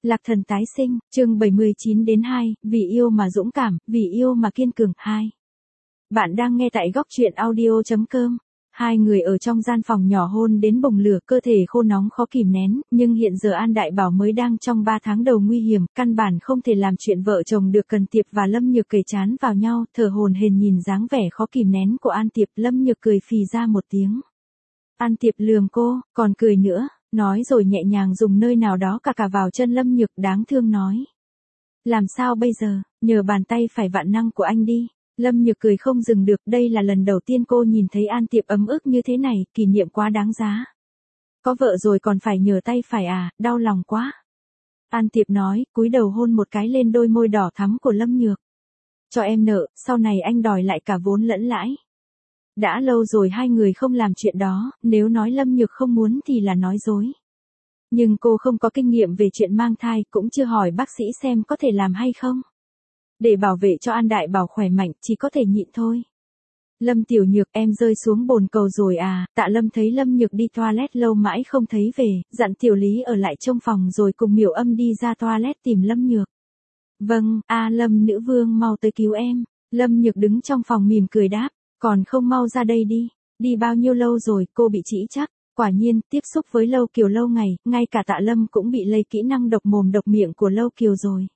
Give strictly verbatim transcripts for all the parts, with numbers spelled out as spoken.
Lạc thần tái sinh, chương bảy mươi chín đến hai, vì yêu mà dũng cảm, vì yêu mà kiên cường, hai. Bạn đang nghe tại góc truyện audio chấm com. Hai người ở trong gian phòng nhỏ hôn đến bùng lửa, cơ thể khô nóng khó kìm nén, nhưng hiện giờ An Đại Bảo mới đang trong ba tháng đầu nguy hiểm, căn bản không thể làm chuyện vợ chồng được. Cần Tiệp và Lâm Nhược kề trán vào nhau, thở hổn hển nhìn dáng vẻ khó kìm nén của An Tiệp. Lâm Nhược cười phì ra một tiếng. An Tiệp lườm cô, còn cười nữa, nói rồi nhẹ nhàng dùng nơi nào đó cà cà vào chân Lâm Nhược, đáng thương nói. Làm sao bây giờ, nhờ bàn tay phải vạn năng của anh đi. Lâm Nhược cười không dừng được, đây là lần đầu tiên cô nhìn thấy An Tiệp ấm ức như thế này, kỷ niệm quá đáng giá. Có vợ rồi còn phải nhờ tay phải à, đau lòng quá. An Tiệp nói, cúi đầu hôn một cái lên đôi môi đỏ thắm của Lâm Nhược. Cho em nợ, sau này anh đòi lại cả vốn lẫn lãi. Đã lâu rồi hai người không làm chuyện đó, nếu nói Lâm Nhược không muốn thì là nói dối. Nhưng cô không có kinh nghiệm về chuyện mang thai, cũng chưa hỏi bác sĩ xem có thể làm hay không. Để bảo vệ cho An Đại Bảo khỏe mạnh, chỉ có thể nhịn thôi. Lâm Tiểu Nhược, em rơi xuống bồn cầu rồi à? Tạ Lâm thấy Lâm Nhược đi toilet lâu mãi không thấy về, dặn Tiểu Lý ở lại trong phòng rồi cùng Miểu Âm đi ra toilet tìm Lâm Nhược. Vâng, a Lâm nữ vương mau tới cứu em. Lâm Nhược đứng trong phòng mỉm cười đáp, còn không mau ra đây đi. Đi bao nhiêu lâu rồi, cô bị trĩ chắc. Quả nhiên, tiếp xúc với Lâu Kiều lâu ngày, ngay cả Tạ Lâm cũng bị lây kỹ năng độc mồm độc miệng của Lâu Kiều rồi.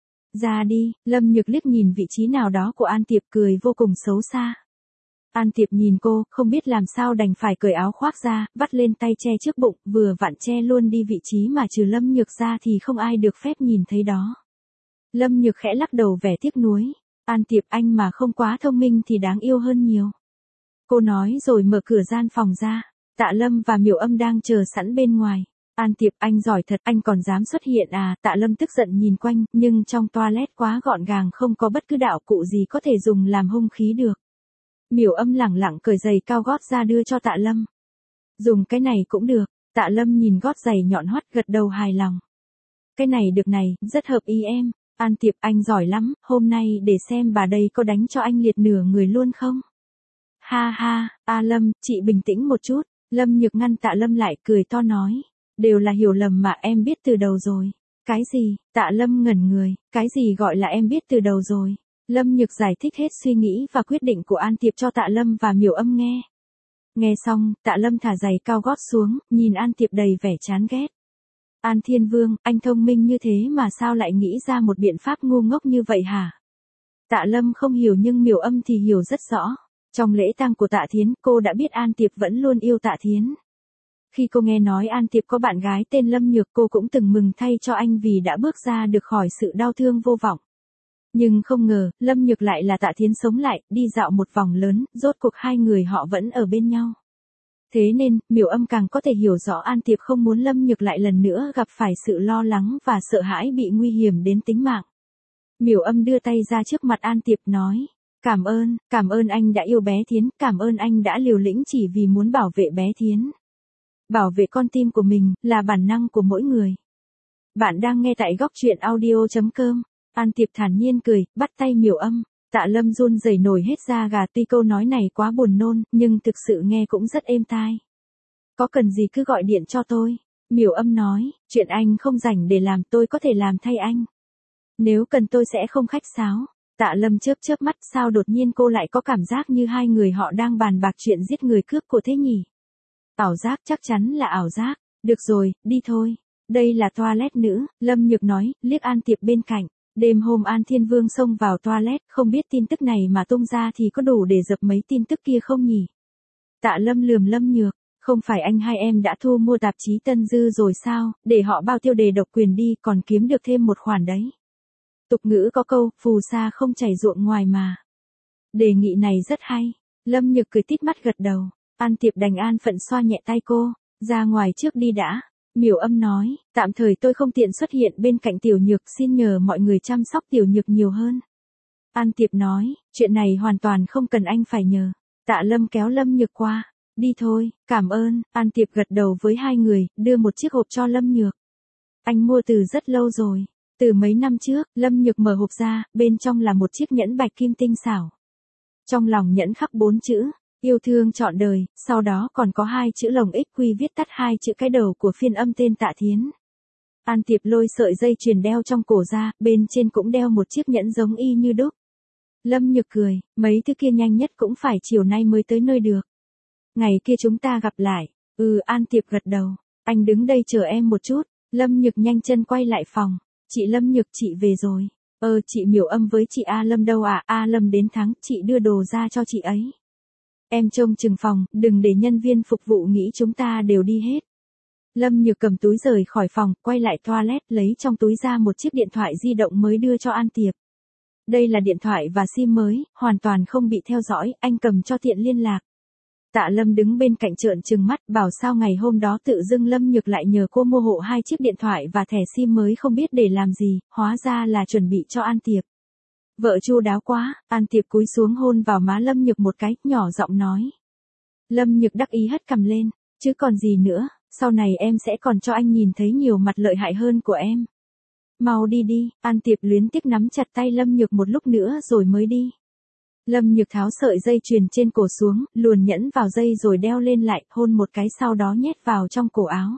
Ra đi, Lâm Nhược liếc nhìn vị trí nào đó của An Tiệp, cười vô cùng xấu xa. An Tiệp nhìn cô, không biết làm sao đành phải cởi áo khoác ra, vắt lên tay che trước bụng, vừa vặn che luôn đi vị trí mà trừ Lâm Nhược ra thì không ai được phép nhìn thấy đó. Lâm Nhược khẽ lắc đầu vẻ tiếc nuối. An Tiệp, anh mà không quá thông minh thì đáng yêu hơn nhiều. Cô nói rồi mở cửa gian phòng ra. Tạ Lâm và Miểu Âm đang chờ sẵn bên ngoài. An Tiệp, anh giỏi thật, anh còn dám xuất hiện à? Tạ Lâm tức giận nhìn quanh, nhưng trong toilet quá gọn gàng, không có bất cứ đạo cụ gì có thể dùng làm hung khí được. Miểu Âm lẳng lặng cởi giày cao gót ra đưa cho Tạ Lâm. Dùng cái này cũng được. Tạ Lâm nhìn gót giày nhọn hoắt, gật đầu hài lòng. Cái này được này, rất hợp ý em. An Tiệp, anh giỏi lắm, hôm nay để xem bà đây có đánh cho anh liệt nửa người luôn không? Ha ha, a Lâm, chị bình tĩnh một chút. Lâm Nhược ngăn Tạ Lâm lại, cười to nói. Đều là hiểu lầm mà, em biết từ đầu rồi. Cái gì? Tạ Lâm ngẩn người, cái gì gọi là em biết từ đầu rồi? Lâm Nhược giải thích hết suy nghĩ và quyết định của An Tiệp cho Tạ Lâm và Miểu Âm nghe. Nghe xong, Tạ Lâm thả giày cao gót xuống, nhìn An Tiệp đầy vẻ chán ghét. An Thiên Vương, anh thông minh như thế mà sao lại nghĩ ra một biện pháp ngu ngốc như vậy hả? Tạ Lâm không hiểu nhưng Miểu Âm thì hiểu rất rõ. Trong lễ tang của Tạ Thiến, cô đã biết An Tiệp vẫn luôn yêu Tạ Thiến. Khi cô nghe nói An Tiệp có bạn gái tên Lâm Nhược, cô cũng từng mừng thay cho anh vì đã bước ra được khỏi sự đau thương vô vọng. Nhưng không ngờ, Lâm Nhược lại là Tạ Thiến sống lại, đi dạo một vòng lớn, rốt cuộc hai người họ vẫn ở bên nhau. Thế nên, Miểu Âm càng có thể hiểu rõ An Tiệp không muốn Lâm Nhược lại lần nữa gặp phải sự lo lắng và sợ hãi bị nguy hiểm đến tính mạng. Miểu Âm đưa tay ra trước mặt An Tiệp nói. Cảm ơn, cảm ơn anh đã yêu bé Thiến, cảm ơn anh đã liều lĩnh chỉ vì muốn bảo vệ bé Thiến. Bảo vệ con tim của mình, là bản năng của mỗi người. Bạn đang nghe tại góc truyện audio chấm com. An Tiệp thản nhiên cười, bắt tay Miểu Âm. Tạ Lâm run rẩy nổi hết da gà, tuy câu nói này quá buồn nôn, nhưng thực sự nghe cũng rất êm tai. Có cần gì cứ gọi điện cho tôi. Miểu Âm nói, chuyện anh không rảnh để làm, tôi có thể làm thay anh. Nếu cần tôi sẽ không khách sáo. Tạ Lâm chớp chớp mắt, sao đột nhiên cô lại có cảm giác như hai người họ đang bàn bạc chuyện giết người cướp của thế nhỉ? Ảo giác, chắc chắn là ảo giác. Được rồi, đi thôi. Đây là toilet nữ, Lâm Nhược nói, liếc An Tiệp bên cạnh. Đêm hôm An Thiên Vương xông vào toilet, không biết tin tức này mà tung ra thì có đủ để dập mấy tin tức kia không nhỉ? Tạ Lâm lườm Lâm Nhược, không phải anh hai em đã thu mua tạp chí Tân Dư rồi sao, để họ bao tiêu đề độc quyền đi, còn kiếm được thêm một khoản đấy. Tục ngữ có câu, phù sa không chảy ruộng ngoài mà. Đề nghị này rất hay. Lâm Nhược cười tít mắt gật đầu. An Tiệp đành an phận xoa nhẹ tay cô. Ra ngoài trước đi đã. Miểu Âm nói, tạm thời tôi không tiện xuất hiện bên cạnh Tiểu Nhược, xin nhờ mọi người chăm sóc Tiểu Nhược nhiều hơn. An Tiệp nói, chuyện này hoàn toàn không cần anh phải nhờ. Tạ Lâm kéo Lâm Nhược qua. Đi thôi, cảm ơn. An Tiệp gật đầu với hai người, đưa một chiếc hộp cho Lâm Nhược. Anh mua từ rất lâu rồi. Từ mấy năm trước, Lâm Nhược mở hộp ra, bên trong là một chiếc nhẫn bạch kim tinh xảo. Trong lòng nhẫn khắc bốn chữ, yêu thương trọn đời, sau đó còn có hai chữ lồng ích quy viết tắt hai chữ cái đầu của phiên âm tên Tạ Thiến. An Tiệp lôi sợi dây chuyền đeo trong cổ ra, bên trên cũng đeo một chiếc nhẫn giống y như đúc. Lâm Nhược cười, mấy thứ kia nhanh nhất cũng phải chiều nay mới tới nơi được. Ngày kia chúng ta gặp lại. Ừ, An Tiệp gật đầu. Anh đứng đây chờ em một chút. Lâm Nhược nhanh chân quay lại phòng. Chị Lâm Nhược, chị về rồi. Ờ, chị Miểu Âm với chị A Lâm đâu à? A Lâm đến tháng, chị đưa đồ ra cho chị ấy. Em trông chừng phòng, đừng để nhân viên phục vụ nghĩ chúng ta đều đi hết. Lâm Nhược cầm túi rời khỏi phòng, quay lại toilet lấy trong túi ra một chiếc điện thoại di động mới đưa cho An Tiệp. Đây là điện thoại và sim mới, hoàn toàn không bị theo dõi, anh cầm cho tiện liên lạc. Tạ Lâm đứng bên cạnh trợn trừng mắt, bảo sao ngày hôm đó tự dưng Lâm Nhược lại nhờ cô mua hộ hai chiếc điện thoại và thẻ sim mới không biết để làm gì, hóa ra là chuẩn bị cho An Tiệp. Vợ chu đáo quá. An Tiệp cúi xuống hôn vào má Lâm Nhược một cái, nhỏ giọng nói. Lâm Nhược đắc ý hất cằm lên, chứ còn gì nữa, sau này em sẽ còn cho anh nhìn thấy nhiều mặt lợi hại hơn của em. Mau đi đi. An Tiệp luyến tiếc nắm chặt tay Lâm Nhược một lúc nữa rồi mới đi. Lâm Nhược tháo sợi dây chuyền trên cổ xuống, luồn nhẫn vào dây rồi đeo lên lại, hôn một cái sau đó nhét vào trong cổ áo.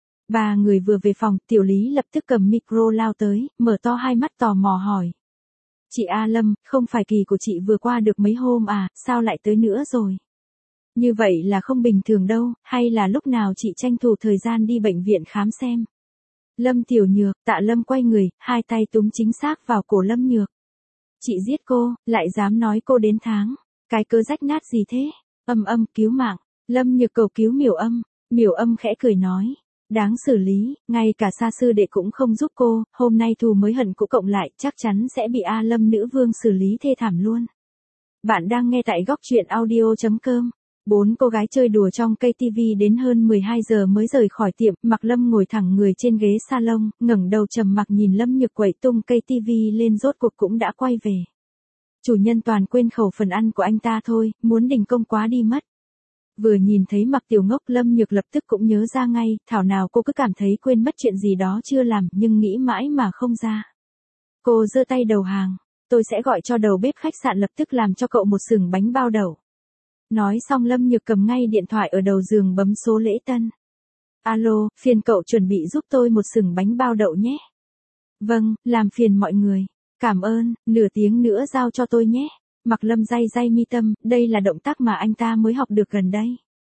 Ba người vừa về phòng, Tiểu Lý lập tức cầm micro lao tới, mở to hai mắt tò mò hỏi. Chị A Lâm, không phải kỳ của chị vừa qua được mấy hôm à, sao lại tới nữa rồi? Như vậy là không bình thường đâu, hay là lúc nào chị tranh thủ thời gian đi bệnh viện khám xem? Lâm Tiểu Nhược. Tạ Lâm quay người, hai tay túm chính xác vào cổ Lâm Nhược. Chị giết cô, lại dám nói cô đến tháng. Cái cơ rách nát gì thế? Âm Âm, cứu mạng. Lâm Nhược cầu cứu Miểu Âm. Miểu Âm khẽ cười nói. Đáng xử lý, ngay cả Sa sư đệ cũng không giúp cô, hôm nay thù mới hận cũ cộng lại, chắc chắn sẽ bị A Lâm nữ vương xử lý thê thảm luôn. Bạn đang nghe tại góc truyện audio chấm com. Bốn cô gái chơi đùa trong cây tivi đến hơn mười hai giờ mới rời khỏi tiệm, Mạc Lâm ngồi thẳng người trên ghế salon, ngẩng đầu trầm mặc nhìn Lâm Nhược quậy tung cây tivi lên, rốt cuộc cũng đã quay về. Chủ nhân toàn quên khẩu phần ăn của anh ta thôi, muốn đình công quá đi mất. Vừa nhìn thấy Mạc Tiểu Ngốc, Lâm Nhược lập tức cũng nhớ ra ngay, thảo nào cô cứ cảm thấy quên mất chuyện gì đó chưa làm, nhưng nghĩ mãi mà không ra. Cô giơ tay đầu hàng, tôi sẽ gọi cho đầu bếp khách sạn lập tức làm cho cậu một sừng bánh bao đậu. Nói xong Lâm Nhược cầm ngay điện thoại ở đầu giường bấm số lễ tân. Alo, phiền cậu chuẩn bị giúp tôi một sừng bánh bao đậu nhé. Vâng, làm phiền mọi người. Cảm ơn, nửa tiếng nữa giao cho tôi nhé. Mạc Lâm day day mi tâm, đây là động tác mà anh ta mới học được gần đây.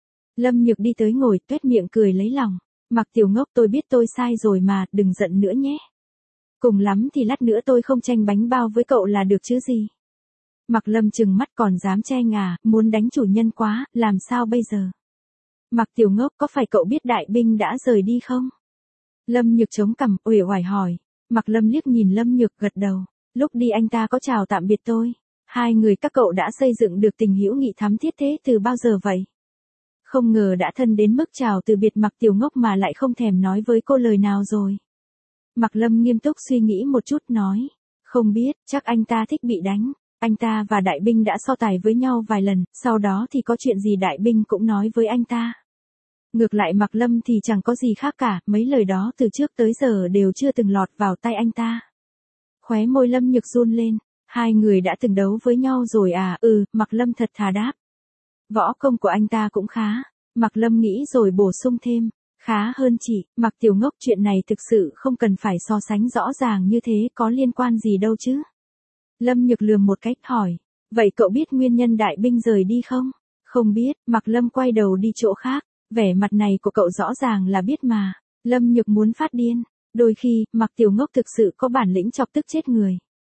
Lâm Nhược đi tới ngồi, tuét miệng cười lấy lòng. Mạc Tiểu Ngốc, tôi biết tôi sai rồi mà, đừng giận nữa nhé. Cùng lắm thì lát nữa tôi không tranh bánh bao với cậu là được chứ gì. Mạc Lâm trừng mắt, còn dám chen à, muốn đánh chủ nhân quá, làm sao bây giờ? Mạc Tiểu Ngốc, có phải cậu biết đại binh đã rời đi không? Lâm Nhược chống cằm, uể oải hỏi. Mạc Lâm liếc nhìn Lâm Nhược gật đầu. Lúc đi anh ta có chào tạm biệt tôi. Hai người các cậu đã xây dựng được tình hữu nghị thắm thiết thế từ bao giờ vậy? Không ngờ đã thân đến mức chào từ biệt Mạc Tiểu Ngốc mà lại không thèm nói với cô lời nào rồi. Mạc Lâm nghiêm túc suy nghĩ một chút nói. Không biết, chắc anh ta thích bị đánh. Anh ta và đại binh đã so tài với nhau vài lần, sau đó thì có chuyện gì đại binh cũng nói với anh ta. Ngược lại Mạc Lâm thì chẳng có gì khác cả, mấy lời đó từ trước tới giờ đều chưa từng lọt vào tay anh ta. Khóe môi Lâm Nhược run lên. Hai người đã từng đấu với nhau rồi à? Ừ, Mạc Lâm thật thà đáp. Võ công của anh ta cũng khá. Mạc Lâm nghĩ rồi bổ sung thêm. Khá hơn chị. Mạc Tiểu Ngốc, chuyện này thực sự không cần phải so sánh rõ ràng như thế, có liên quan gì đâu chứ. Lâm Nhược lườm một cách hỏi. Vậy cậu biết nguyên nhân đại binh rời đi không? Không biết. Mạc Lâm quay đầu đi chỗ khác. Vẻ mặt này của cậu rõ ràng là biết mà. Lâm Nhược muốn phát điên. Đôi khi, Mạc Tiểu Ngốc thực sự có bản lĩnh chọc tức chết người.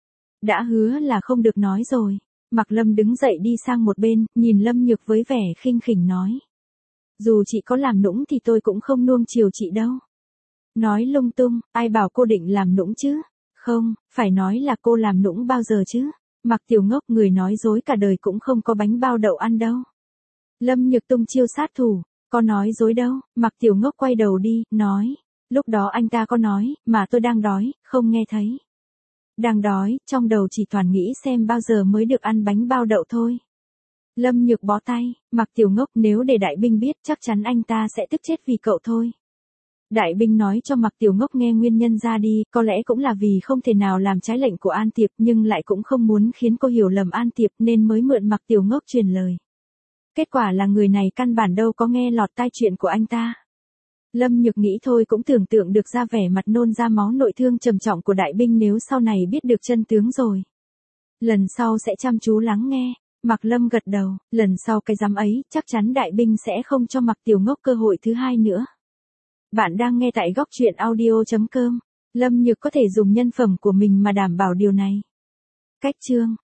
Đã hứa là không được nói rồi. Mạc Lâm đứng dậy đi sang một bên, nhìn Lâm Nhược với vẻ khinh khỉnh nói. Dù chị có làm nũng thì tôi cũng không nuông chiều chị đâu. Nói lung tung, ai bảo cô định làm nũng chứ? Không, phải nói là cô làm nũng bao giờ chứ? Mạc Tiểu Ngốc, người nói dối cả đời cũng không có bánh bao đậu ăn đâu. Lâm Nhược tung chiêu sát thủ, có nói dối đâu. Mạc Tiểu Ngốc quay đầu đi, nói. Lúc đó anh ta có nói, mà tôi đang đói, không nghe thấy. Đang đói, trong đầu chỉ toàn nghĩ xem bao giờ mới được ăn bánh bao đậu thôi. Lâm Nhược bó tay. Mạc Tiểu Ngốc, nếu để đại binh biết chắc chắn anh ta sẽ tức chết vì cậu thôi. Đại binh nói cho Mạc Tiểu Ngốc nghe nguyên nhân ra đi, có lẽ cũng là vì không thể nào làm trái lệnh của An Tiệp nhưng lại cũng không muốn khiến cô hiểu lầm An Tiệp nên mới mượn Mạc Tiểu Ngốc truyền lời. Kết quả là người này căn bản đâu có nghe lọt tai chuyện của anh ta. Lâm Nhược nghĩ thôi cũng tưởng tượng được ra vẻ mặt nôn ra máu nội thương trầm trọng của Đại Binh nếu sau này biết được chân tướng rồi. Lần sau sẽ chăm chú lắng nghe. Mạc Lâm gật đầu, lần sau cái dám ấy, chắc chắn Đại Binh sẽ không cho Mạc Tiểu Ngốc cơ hội thứ hai nữa. Bạn đang nghe tại góc truyện audio chấm com. Lâm Nhược có thể dùng nhân phẩm của mình mà đảm bảo điều này. Cách chương